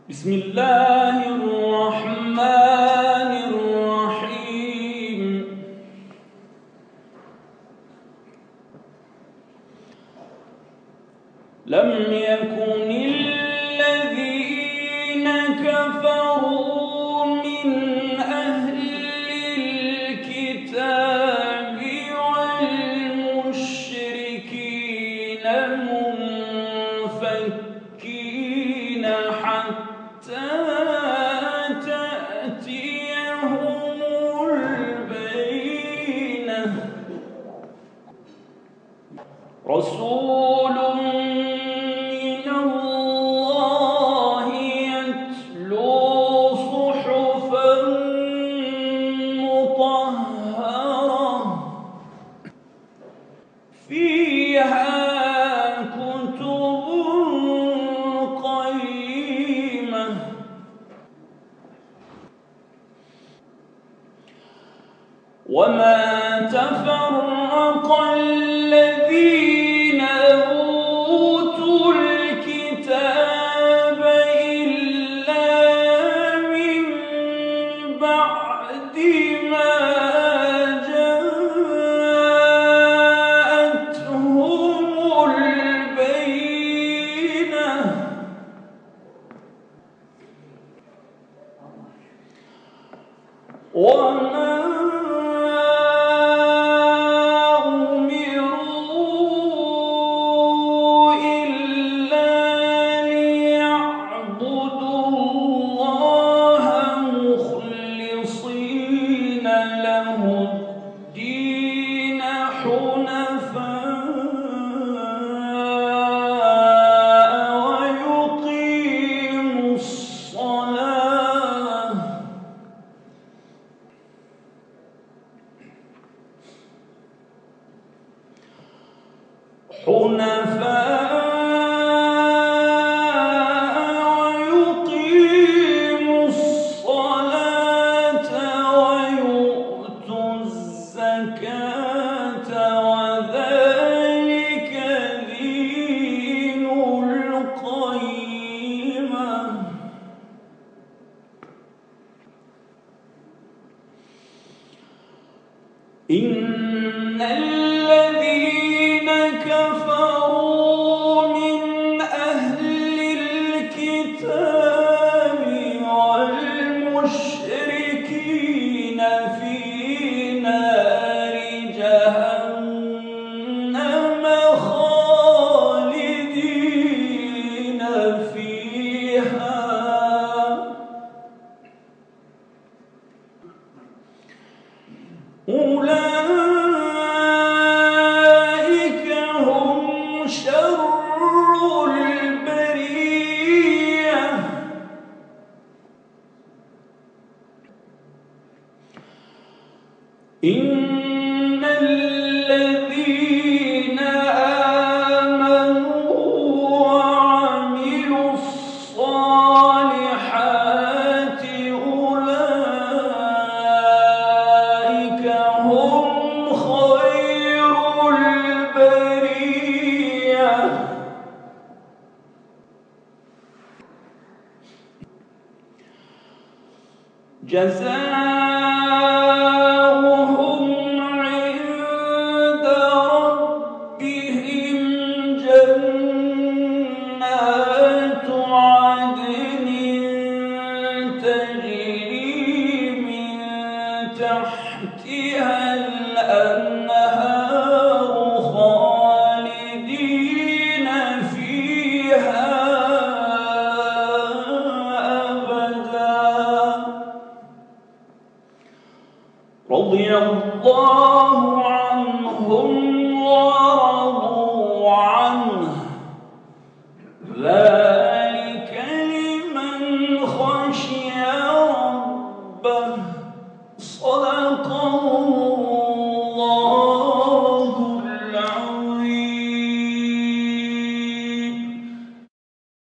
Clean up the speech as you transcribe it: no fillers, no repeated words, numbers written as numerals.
بسم الله الرحمن الرحيم. لم يكن الذين كفروا من أهل الكتاب والمشركين منفكين حتى تأتيهم البينة. رسول من الله يتلو صحفا مطهرة فيها كتب قيمة. وما تفرق الذين أوتوا الكتاب إلا من بعد ما جاءتهم البينة. وما ويقيموا الصلاة ويؤتوا الزكاة وذلك دين القيمة. إن الذين كفروا من أهل الكتاب والمشركين في نار جهنم خالدين فيها. أولئك هم شر البرية. إن الذين آمنوا وعملوا الصالحات أولئك هم خير البرية. جزاؤهم عند ربهم جنات عدن تجري من تحتها الأنهار خالدين فيها رضي الله عنهم